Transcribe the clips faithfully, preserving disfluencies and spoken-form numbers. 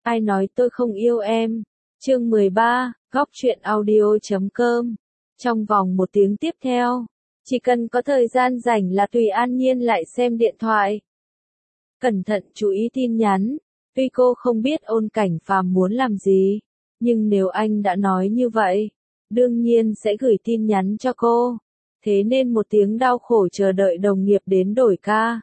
Ai nói tôi không yêu em? Chương mười ba, góc truyện audio chấm com. Trong vòng một tiếng tiếp theo, chỉ cần có thời gian rảnh là Tùy An Nhiên lại xem điện thoại. Cẩn thận chú ý tin nhắn, tuy cô không biết Ôn Cảnh Phàm muốn làm gì, nhưng nếu anh đã nói như vậy, đương nhiên sẽ gửi tin nhắn cho cô. Thế nên một tiếng đau khổ chờ đợi đồng nghiệp đến đổi ca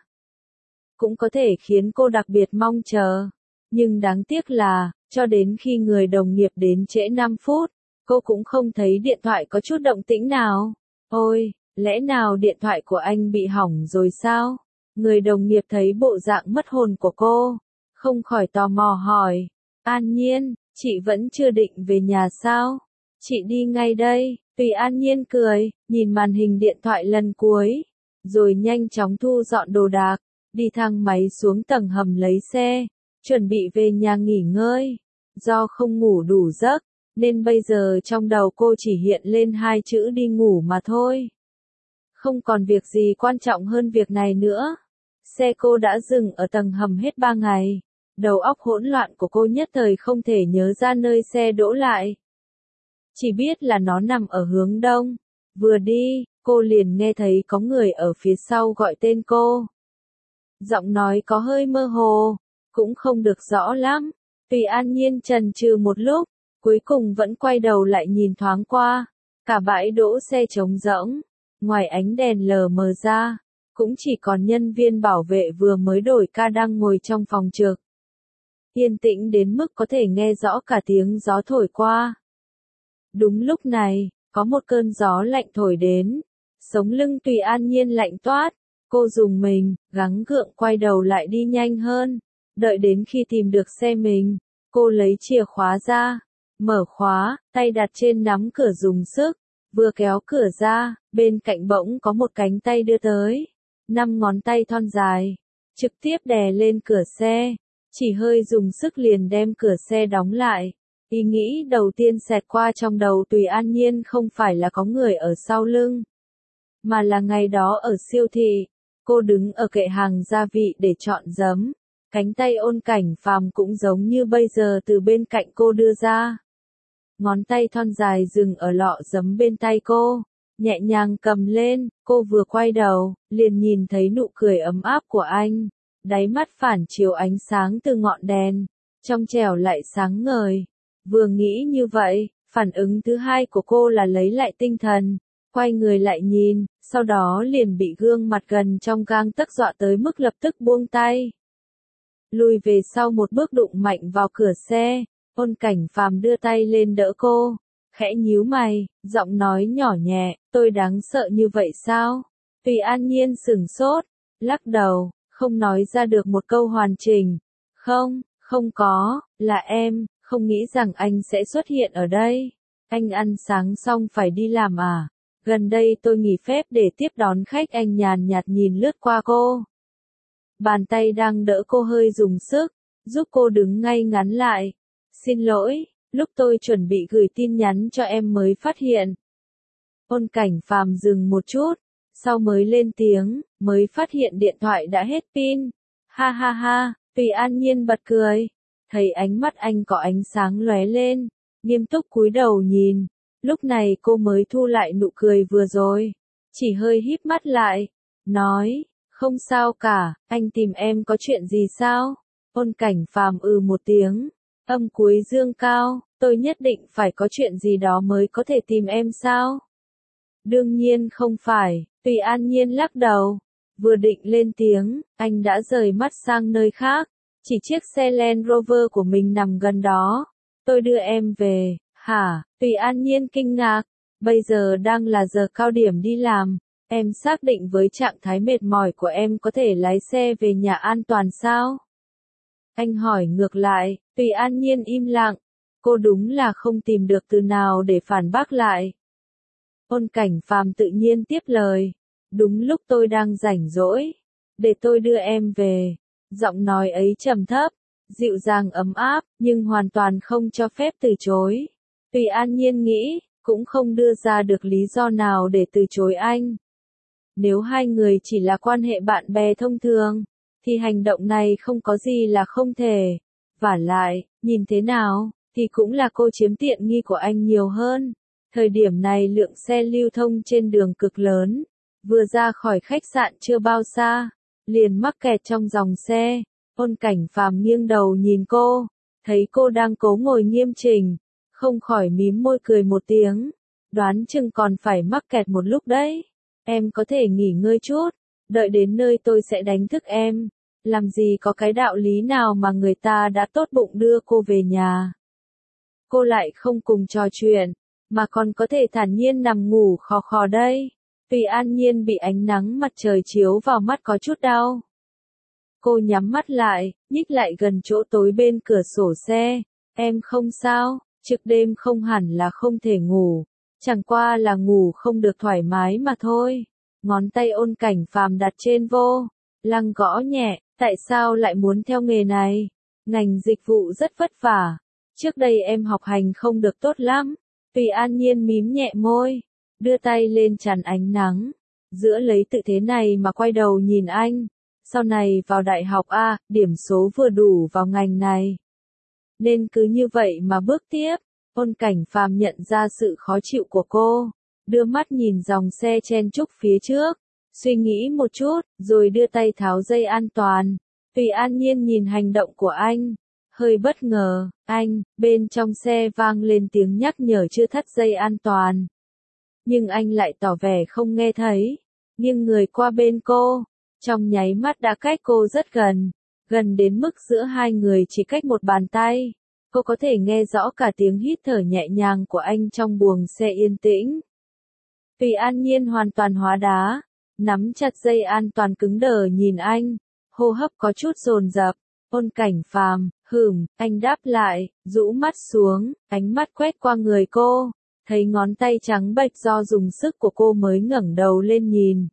cũng có thể khiến cô đặc biệt mong chờ. Nhưng đáng tiếc là, cho đến khi người đồng nghiệp đến trễ năm phút, cô cũng không thấy điện thoại có chút động tĩnh nào. Ôi, lẽ nào điện thoại của anh bị hỏng rồi sao? Người đồng nghiệp thấy bộ dạng mất hồn của cô, không khỏi tò mò hỏi. An Nhiên, chị vẫn chưa định về nhà sao? Chị đi ngay đây. Tùy An Nhiên cười, nhìn màn hình điện thoại lần cuối, rồi nhanh chóng thu dọn đồ đạc, đi thang máy xuống tầng hầm lấy xe, chuẩn bị về nhà nghỉ ngơi. Do không ngủ đủ giấc, nên bây giờ trong đầu cô chỉ hiện lên hai chữ đi ngủ mà thôi. Không còn việc gì quan trọng hơn việc này nữa. Xe cô đã dừng ở tầng hầm hết ba ngày. Đầu óc hỗn loạn của cô nhất thời không thể nhớ ra nơi xe đỗ lại. Chỉ biết là nó nằm ở hướng đông. Vừa đi, cô liền nghe thấy có người ở phía sau gọi tên cô. Giọng nói có hơi mơ hồ, cũng không được rõ lắm. Tùy An Nhiên chần chừ một lúc, cuối cùng vẫn quay đầu lại nhìn thoáng qua. Cả bãi đỗ xe trống rỗng, ngoài ánh đèn lờ mờ ra, cũng chỉ còn nhân viên bảo vệ vừa mới đổi ca đang ngồi trong phòng trực. Yên tĩnh đến mức có thể nghe rõ cả tiếng gió thổi qua. Đúng lúc này, có một cơn gió lạnh thổi đến, sống lưng Tùy An Nhiên lạnh toát, cô rùng mình, gắng gượng quay đầu lại đi nhanh hơn, đợi đến khi tìm được xe mình, cô lấy chìa khóa ra, mở khóa, tay đặt trên nắm cửa dùng sức, vừa kéo cửa ra, bên cạnh bỗng có một cánh tay đưa tới, năm ngón tay thon dài, trực tiếp đè lên cửa xe, chỉ hơi dùng sức liền đem cửa xe đóng lại. Ý nghĩ đầu tiên xẹt qua trong đầu Tùy An Nhiên không phải là có người ở sau lưng, mà là ngày đó ở siêu thị, cô đứng ở kệ hàng gia vị để chọn giấm, cánh tay Ôn Cảnh Phàm cũng giống như bây giờ từ bên cạnh cô đưa ra. Ngón tay thon dài dừng ở lọ giấm bên tay cô, nhẹ nhàng cầm lên, cô vừa quay đầu, liền nhìn thấy nụ cười ấm áp của anh, đáy mắt phản chiếu ánh sáng từ ngọn đèn, trong trẻo lại sáng ngời. Vừa nghĩ như vậy, phản ứng thứ hai của cô là lấy lại tinh thần, quay người lại nhìn, sau đó liền bị gương mặt gần trong gang tấc dọa tới mức lập tức buông tay. Lùi về sau một bước đụng mạnh vào cửa xe, Ôn Cảnh Phàm đưa tay lên đỡ cô, khẽ nhíu mày, giọng nói nhỏ nhẹ, tôi đáng sợ như vậy sao? Tùy An Nhiên sửng sốt, lắc đầu, không nói ra được một câu hoàn chỉnh. Không, không có, là em. Không nghĩ rằng anh sẽ xuất hiện ở đây. Anh ăn sáng xong phải đi làm à? Gần đây tôi nghỉ phép để tiếp đón khách. Anh nhàn nhạt nhìn lướt qua cô. Bàn tay đang đỡ cô hơi dùng sức, giúp cô đứng ngay ngắn lại. Xin lỗi, lúc tôi chuẩn bị gửi tin nhắn cho em mới phát hiện. Ôn Cảnh Phàm dừng một chút, sau mới lên tiếng, mới phát hiện điện thoại đã hết pin. Ha ha ha, Tùy An Nhiên bật cười. Thấy ánh mắt anh có ánh sáng lóe lên, nghiêm túc cúi đầu nhìn, lúc này cô mới thu lại nụ cười vừa rồi, chỉ hơi híp mắt lại, nói, không sao cả, anh tìm em có chuyện gì sao? Ôn Cảnh Phàm ừ một tiếng, âm cuối dương cao, tôi nhất định phải có chuyện gì đó mới có thể tìm em sao? Đương nhiên không phải, Tùy An Nhiên lắc đầu, vừa định lên tiếng, anh đã rời mắt sang nơi khác. Chỉ chiếc xe Land Rover của mình nằm gần đó. Tôi đưa em về, hả? Tùy An Nhiên kinh ngạc. Bây giờ đang là giờ cao điểm đi làm. Em xác định với trạng thái mệt mỏi của em có thể lái xe về nhà an toàn sao? Anh hỏi ngược lại, Tùy An Nhiên im lặng. Cô đúng là không tìm được từ nào để phản bác lại. Ôn Cảnh Phàm tự nhiên tiếp lời. Đúng lúc tôi đang rảnh rỗi. Để tôi đưa em về. Giọng nói ấy trầm thấp, dịu dàng ấm áp, nhưng hoàn toàn không cho phép từ chối. Tùy An Nhiên nghĩ, cũng không đưa ra được lý do nào để từ chối anh. Nếu hai người chỉ là quan hệ bạn bè thông thường, thì hành động này không có gì là không thể. Vả lại, Nhìn thế nào, thì cũng là cô chiếm tiện nghi của anh nhiều hơn. Thời điểm này lượng xe lưu thông trên đường cực lớn, vừa ra khỏi khách sạn chưa bao xa, liền mắc kẹt trong dòng xe. Ôn Cảnh Phàm nghiêng đầu nhìn cô, thấy cô đang cố ngồi nghiêm chỉnh, không khỏi mím môi cười một tiếng, đoán chừng còn phải mắc kẹt một lúc đấy. Em có thể nghỉ ngơi chút, đợi đến nơi tôi sẽ đánh thức em. Làm gì có cái đạo lý nào mà người ta đã tốt bụng đưa cô về nhà, cô lại không cùng trò chuyện, mà còn có thể thản nhiên nằm ngủ khò khò đây. Tùy An Nhiên bị ánh nắng mặt trời chiếu vào mắt có chút đau. Cô nhắm mắt lại, nhích lại gần chỗ tối bên cửa sổ xe. Em không sao, trước đêm không hẳn là không thể ngủ, chẳng qua là ngủ không được thoải mái mà thôi. Ngón tay Ôn Cảnh Phàm đặt trên vô lăng gõ nhẹ, tại sao lại muốn theo nghề này? Ngành dịch vụ rất vất vả. Trước đây em học hành không được tốt lắm. Tùy An Nhiên mím nhẹ môi, đưa tay lên chắn ánh nắng, giữa lấy tự thế này mà quay đầu nhìn anh. Sau này vào đại học A, điểm số vừa đủ vào ngành này. Nên cứ như vậy mà bước tiếp. Ôn Cảnh Phàm nhận ra sự khó chịu của cô, đưa mắt nhìn dòng xe chen chúc phía trước, suy nghĩ một chút, rồi đưa tay tháo dây an toàn. Tùy An Nhiên nhìn hành động của anh, hơi bất ngờ. Anh, bên trong xe vang lên tiếng nhắc nhở chưa thắt dây an toàn. Nhưng anh lại tỏ vẻ không nghe thấy, nghiêng người qua bên cô, trong nháy mắt đã cách cô rất gần, gần đến mức giữa hai người chỉ cách một bàn tay. Cô có thể nghe rõ cả tiếng hít thở nhẹ nhàng của anh trong buồng xe yên tĩnh. Tùy An Nhiên hoàn toàn hóa đá, nắm chặt dây an toàn cứng đờ nhìn anh, hô hấp có chút dồn dập. Ôn Cảnh Phàm, hửm, anh đáp lại, rũ mắt xuống, ánh mắt quét qua người cô, thấy ngón tay trắng bệch do dùng sức của cô mới ngẩng đầu lên nhìn.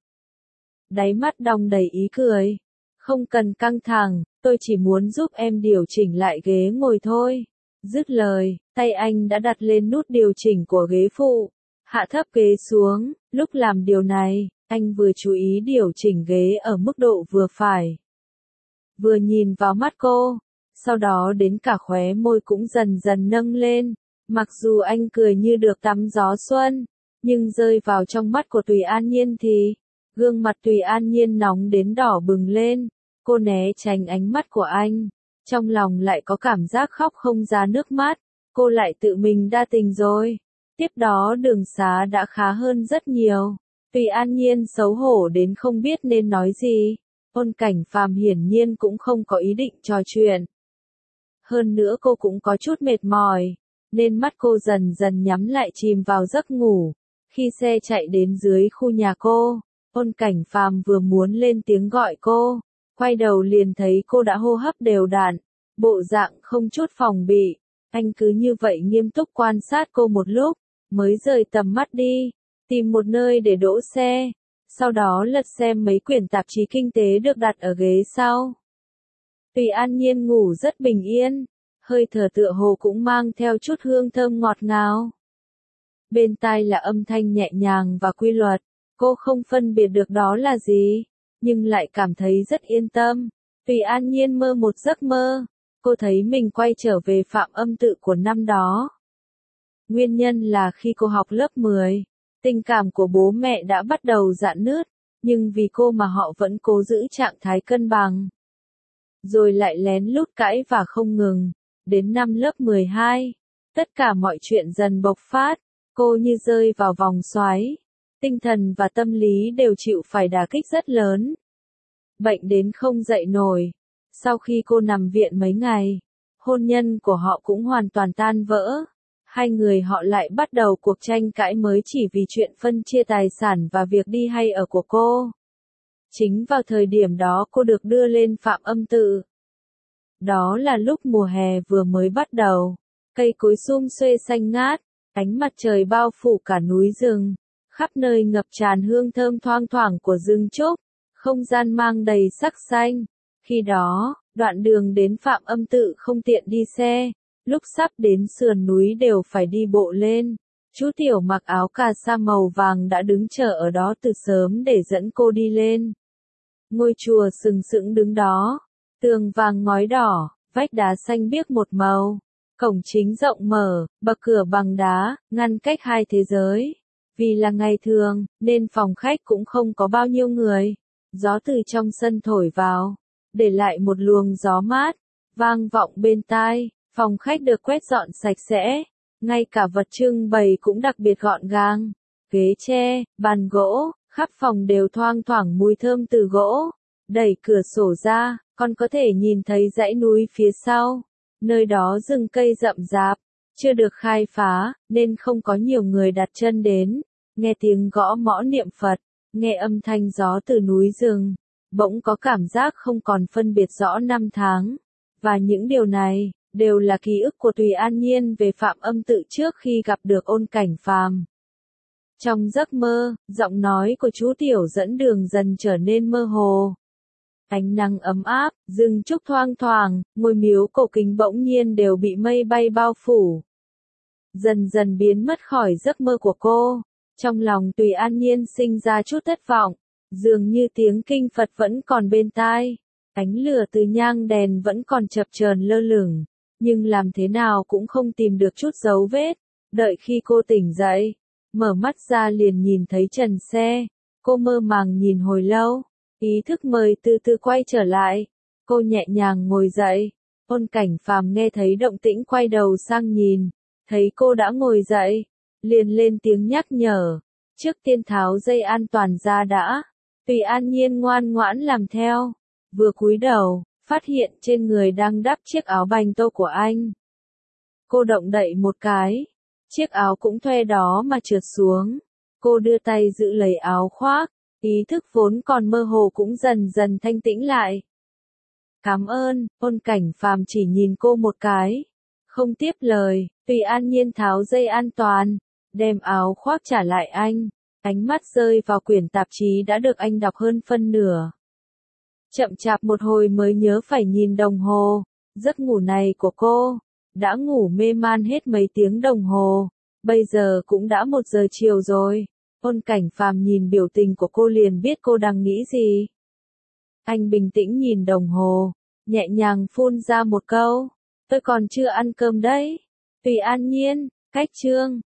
Đáy mắt đong đầy ý cười. Không cần căng thẳng, tôi chỉ muốn giúp em điều chỉnh lại ghế ngồi thôi. Dứt lời, tay anh đã đặt lên nút điều chỉnh của ghế phụ, hạ thấp ghế xuống. Lúc làm điều này, anh vừa chú ý điều chỉnh ghế ở mức độ vừa phải, vừa nhìn vào mắt cô, sau đó đến cả khóe môi cũng dần dần nâng lên. Mặc dù anh cười như được tắm gió xuân, nhưng rơi vào trong mắt của Tùy An Nhiên thì, gương mặt Tùy An Nhiên nóng đến đỏ bừng lên. Cô né tránh ánh mắt của anh, trong lòng lại có cảm giác khóc không ra nước mắt. Cô lại tự mình đa tình rồi. Tiếp đó đường xá đã khá hơn rất nhiều. Tùy An Nhiên xấu hổ đến không biết nên nói gì. Ôn Cảnh Phàm hiển nhiên cũng không có ý định trò chuyện. Hơn nữa cô cũng có chút mệt mỏi, nên mắt cô dần dần nhắm lại chìm vào giấc ngủ. Khi xe chạy đến dưới khu nhà cô, Ôn Cảnh Phàm vừa muốn lên tiếng gọi cô, quay đầu liền thấy cô đã hô hấp đều đặn, bộ dạng không chút phòng bị. Anh cứ như vậy nghiêm túc quan sát cô một lúc, mới rời tầm mắt đi, tìm một nơi để đỗ xe, sau đó lật xem mấy quyển tạp chí kinh tế được đặt ở ghế sau. Tùy An Nhiên ngủ rất bình yên, hơi thở tựa hồ cũng mang theo chút hương thơm ngọt ngào. Bên tai là âm thanh nhẹ nhàng và quy luật, cô không phân biệt được đó là gì, nhưng lại cảm thấy rất yên tâm. Tùy An Nhiên mơ một giấc mơ, cô thấy mình quay trở về Phạm Âm Tự của năm đó. Nguyên nhân là khi cô học lớp mười, tình cảm của bố mẹ đã bắt đầu rạn nứt, nhưng vì cô mà họ vẫn cố giữ trạng thái cân bằng. Rồi lại lén lút cãi và không ngừng. Đến năm lớp mười hai, tất cả mọi chuyện dần bộc phát, cô như rơi vào vòng xoáy. Tinh thần và tâm lý đều chịu phải đả kích rất lớn. Bệnh đến không dậy nổi. Sau khi cô nằm viện mấy ngày, hôn nhân của họ cũng hoàn toàn tan vỡ. Hai người họ lại bắt đầu cuộc tranh cãi mới chỉ vì chuyện phân chia tài sản và việc đi hay ở của cô. Chính vào thời điểm đó cô được đưa lên Phạm Âm Tự. Đó là lúc mùa hè vừa mới bắt đầu, cây cối sum xuê xanh ngát, ánh mặt trời bao phủ cả núi rừng, khắp nơi ngập tràn hương thơm thoang thoảng của rừng trúc, không gian mang đầy sắc xanh. Khi đó, đoạn đường đến Phạm Âm Tự không tiện đi xe, lúc sắp đến sườn núi đều phải đi bộ lên. Chú Tiểu mặc áo cà sa màu vàng đã đứng chờ ở đó từ sớm để dẫn cô đi lên. Ngôi chùa sừng sững đứng đó, tường vàng ngói đỏ, vách đá xanh biếc một màu, cổng chính rộng mở, bậc cửa bằng đá, ngăn cách hai thế giới. Vì là ngày thường, nên phòng khách cũng không có bao nhiêu người. Gió từ trong sân thổi vào, để lại một luồng gió mát, vang vọng bên tai. Phòng khách được quét dọn sạch sẽ, ngay cả vật trưng bày cũng đặc biệt gọn gàng. Ghế tre, bàn gỗ, khắp phòng đều thoang thoảng mùi thơm từ gỗ. Đẩy cửa sổ ra, con có thể nhìn thấy dãy núi phía sau. Nơi đó rừng cây rậm rạp, chưa được khai phá, nên không có nhiều người đặt chân đến. Nghe tiếng gõ mõ niệm Phật, nghe âm thanh gió từ núi rừng, bỗng có cảm giác không còn phân biệt rõ năm tháng. Và những điều này, đều là ký ức của Tùy An Nhiên về Phạm Âm Tự trước khi gặp được Ôn Cảnh Phàm. Trong giấc mơ, giọng nói của chú Tiểu dẫn đường dần trở nên mơ hồ. Ánh nắng ấm áp, rừng trúc thoang thoảng, ngôi miếu cổ kính bỗng nhiên đều bị mây bay bao phủ. Dần dần biến mất khỏi giấc mơ của cô. Trong lòng Tùy An Nhiên sinh ra chút thất vọng, dường như tiếng kinh Phật vẫn còn bên tai. Ánh lửa từ nhang đèn vẫn còn chập chờn lơ lửng, nhưng làm thế nào cũng không tìm được chút dấu vết. Đợi khi cô tỉnh dậy, mở mắt ra liền nhìn thấy trần xe. Cô mơ màng nhìn hồi lâu, ý thức mời từ từ quay trở lại. Cô nhẹ nhàng ngồi dậy. Ôn Cảnh Phàm nghe thấy động tĩnh quay đầu sang nhìn, thấy cô đã ngồi dậy, liền lên tiếng nhắc nhở. Trước tiên tháo dây an toàn ra đã. Tùy An Nhiên ngoan ngoãn làm theo. Vừa cúi đầu, phát hiện trên người đang đắp chiếc áo bành tô của anh. Cô động đậy một cái, chiếc áo cũng thuê đó mà trượt xuống. Cô đưa tay giữ lấy áo khoác, ý thức vốn còn mơ hồ cũng dần dần thanh tĩnh lại. Cảm ơn, Ôn Cảnh Phàm chỉ nhìn cô một cái, không tiếp lời. Tùy An Nhiên tháo dây an toàn, đem áo khoác trả lại anh. Ánh mắt rơi vào quyển tạp chí đã được anh đọc hơn phân nửa. Chậm chạp một hồi mới nhớ phải nhìn đồng hồ. Giấc ngủ này của cô, đã ngủ mê man hết mấy tiếng đồng hồ. Bây giờ cũng đã một giờ chiều rồi. Ôn Cảnh Phàm nhìn biểu tình của cô liền biết cô đang nghĩ gì. Anh bình tĩnh nhìn đồng hồ, nhẹ nhàng phun ra một câu. Tôi còn chưa ăn cơm đấy. Tùy An Nhiên, cách chương.